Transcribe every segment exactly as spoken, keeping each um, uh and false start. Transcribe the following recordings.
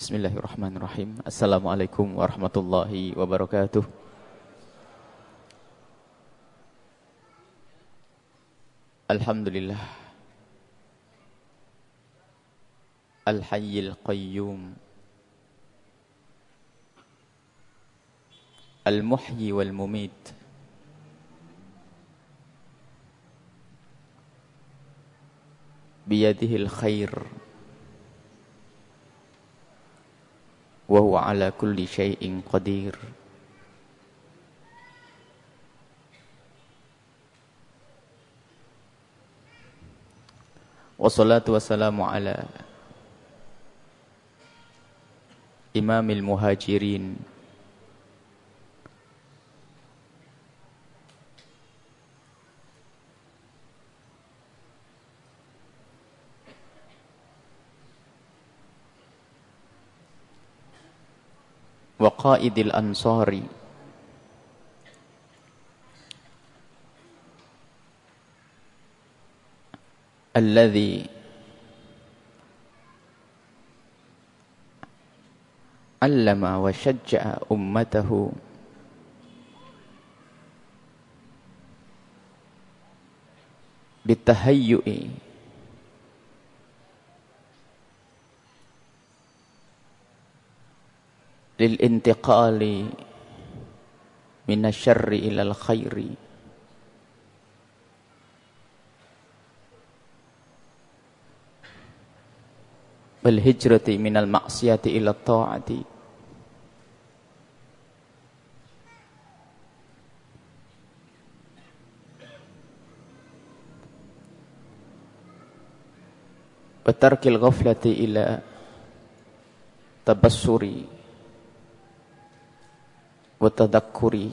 Bismillahirrahmanirrahim. Assalamualaikum warahmatullahi wabarakatuh. Alhamdulillah Al-Hayyil Qayyum Al-Muhyi wal-Mumit Biyadihil khair wa huwa ala kulli syai'in qadir. Wassalatu wassalamu ala imamil muhajirin wa qaidil ansari alladhi allama wa syajja'a ummatahu bitahayyu'i lil intiqali minasyarri ilal khairi wal hijrati minal ma'siyati ila ta'ati wa tarkil ghaflati ila tabassuri wa tadhakkuri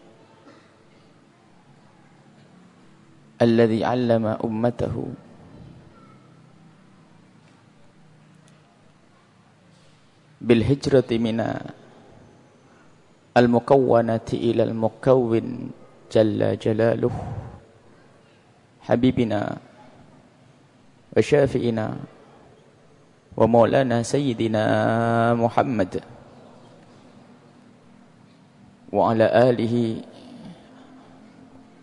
alladhi 'allama ummatahu bil hijrati mina al mukawwanati ila al mukawwin jalla jalaluh habibina wa syafi'ina wa maulana sayyidina Muhammad wa ala alihi